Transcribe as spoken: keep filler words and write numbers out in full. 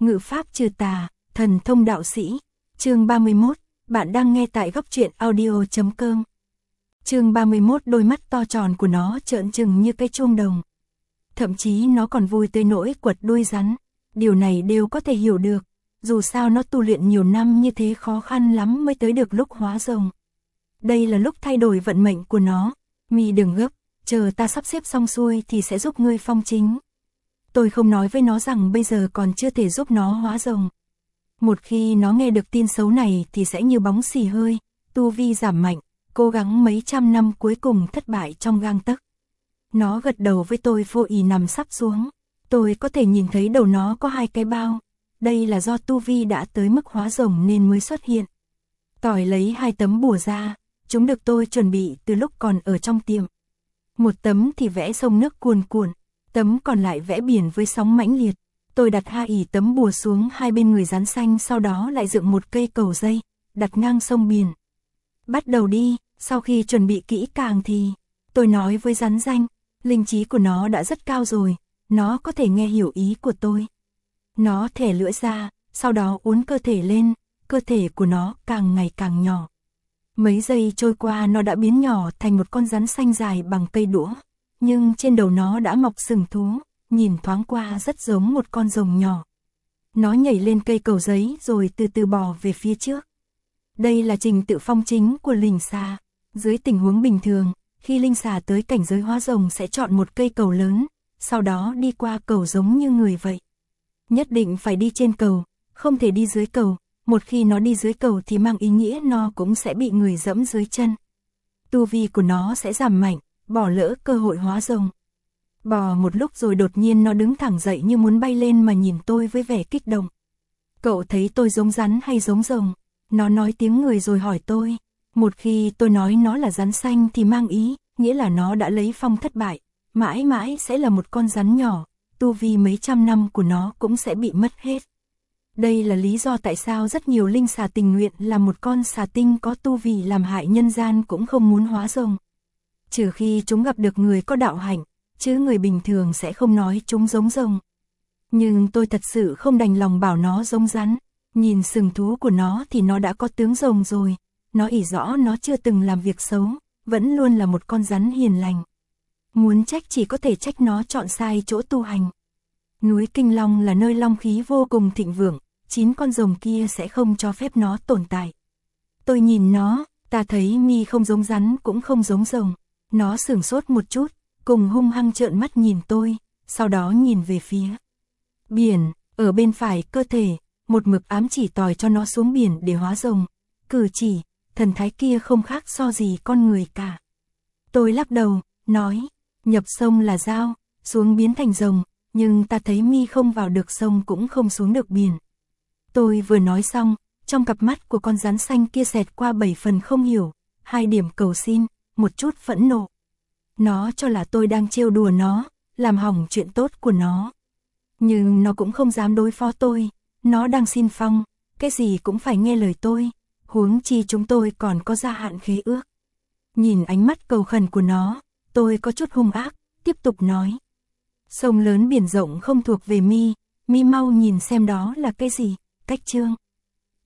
Ngự pháp trừ tà, thần thông đạo sĩ. Chương ba mươi mốt, bạn đang nghe tại góc truyện audio chấm com. Chương ba mươi mốt, đôi mắt to tròn của nó trợn trừng như cái chuông đồng. Thậm chí nó còn vui tới nỗi quật đuôi rắn. Điều này đều có thể hiểu được, dù sao nó tu luyện nhiều năm như thế khó khăn lắm mới tới được lúc hóa rồng. Đây là lúc thay đổi vận mệnh của nó. Mi đừng gấp, chờ ta sắp xếp xong xuôi thì sẽ giúp ngươi phong chính. Tôi không nói với nó rằng bây giờ còn chưa thể giúp nó hóa rồng. Một khi nó nghe được tin xấu này thì sẽ như bóng xì hơi, tu vi giảm mạnh, cố gắng mấy trăm năm cuối cùng thất bại trong gang tấc. Nó gật đầu với tôi vô ý nằm sắp xuống. Tôi có thể nhìn thấy đầu nó có hai cái bao. Đây là do tu vi đã tới mức hóa rồng nên mới xuất hiện. Tỏi lấy hai tấm bùa ra, chúng được tôi chuẩn bị từ lúc còn ở trong tiệm. Một tấm thì vẽ sông nước cuồn cuộn, tấm còn lại vẽ biển với sóng mãnh liệt. Tôi đặt hai ỷ tấm bùa xuống hai bên người rắn xanh, sau đó lại dựng một cây cầu dây, đặt ngang sông biển. Bắt đầu đi. Sau khi chuẩn bị kỹ càng thì tôi nói với rắn xanh, linh trí của nó đã rất cao rồi, nó có thể nghe hiểu ý của tôi. Nó thẻ lưỡi ra, sau đó uốn cơ thể lên, cơ thể của nó càng ngày càng nhỏ. Mấy giây trôi qua nó đã biến nhỏ thành một con rắn xanh dài bằng cây đũa, nhưng trên đầu nó đã mọc sừng thú, nhìn thoáng qua rất giống một con rồng nhỏ. Nó nhảy lên cây cầu giấy rồi từ từ bò về phía trước. Đây là trình tự phong chính của linh xà. Dưới tình huống bình thường, khi linh xà tới cảnh giới hóa rồng sẽ chọn một cây cầu lớn, sau đó đi qua cầu giống như người vậy. Nhất định phải đi trên cầu, không thể đi dưới cầu. Một khi nó đi dưới cầu thì mang ý nghĩa nó cũng sẽ bị người dẫm dưới chân. Tu vi của nó sẽ giảm mạnh, bỏ lỡ cơ hội hóa rồng. Bò một lúc rồi đột nhiên nó đứng thẳng dậy như muốn bay lên mà nhìn tôi với vẻ kích động. Cậu thấy tôi giống rắn hay giống rồng? Nó nói tiếng người rồi hỏi tôi. Một khi tôi nói nó là rắn xanh thì mang ý, nghĩa là nó đã lấy phong thất bại, mãi mãi sẽ là một con rắn nhỏ, tu vi mấy trăm năm của nó cũng sẽ bị mất hết. Đây là lý do tại sao rất nhiều linh xà tình nguyện là một con xà tinh có tu vi làm hại nhân gian cũng không muốn hóa rồng. Trừ khi chúng gặp được người có đạo hạnh, chứ người bình thường sẽ không nói chúng giống rồng. Nhưng tôi thật sự không đành lòng bảo nó giống rắn. Nhìn sừng thú của nó thì nó đã có tướng rồng rồi. Nó ỷ rõ nó chưa từng làm việc xấu, vẫn luôn là một con rắn hiền lành. Muốn trách chỉ có thể trách nó chọn sai chỗ tu hành. Núi Kinh Long là nơi long khí vô cùng thịnh vượng, chín con rồng kia sẽ không cho phép nó tồn tại. Tôi nhìn nó, ta thấy mi không giống rắn cũng không giống rồng. Nó sửng sốt một chút, cùng hung hăng trợn mắt nhìn tôi, sau đó nhìn về phía biển, ở bên phải cơ thể, một mực ám chỉ tỏi cho nó xuống biển để hóa rồng. Cử chỉ, thần thái kia không khác so gì con người cả. Tôi lắc đầu, nói, nhập sông là dao, xuống biến thành rồng, nhưng ta thấy mi không vào được sông cũng không xuống được biển. Tôi vừa nói xong, trong cặp mắt của con rắn xanh kia xẹt qua bảy phần không hiểu, hai điểm cầu xin, một chút phẫn nộ. Nó cho là tôi đang trêu đùa nó, làm hỏng chuyện tốt của nó. Nhưng nó cũng không dám đối phó tôi, nó đang xin phong, cái gì cũng phải nghe lời tôi, huống chi chúng tôi còn có gia hạn khế ước. Nhìn ánh mắt cầu khẩn của nó, tôi có chút hung ác, tiếp tục nói. Sông lớn biển rộng không thuộc về mi, mi mau nhìn xem đó là cái gì, cách chương.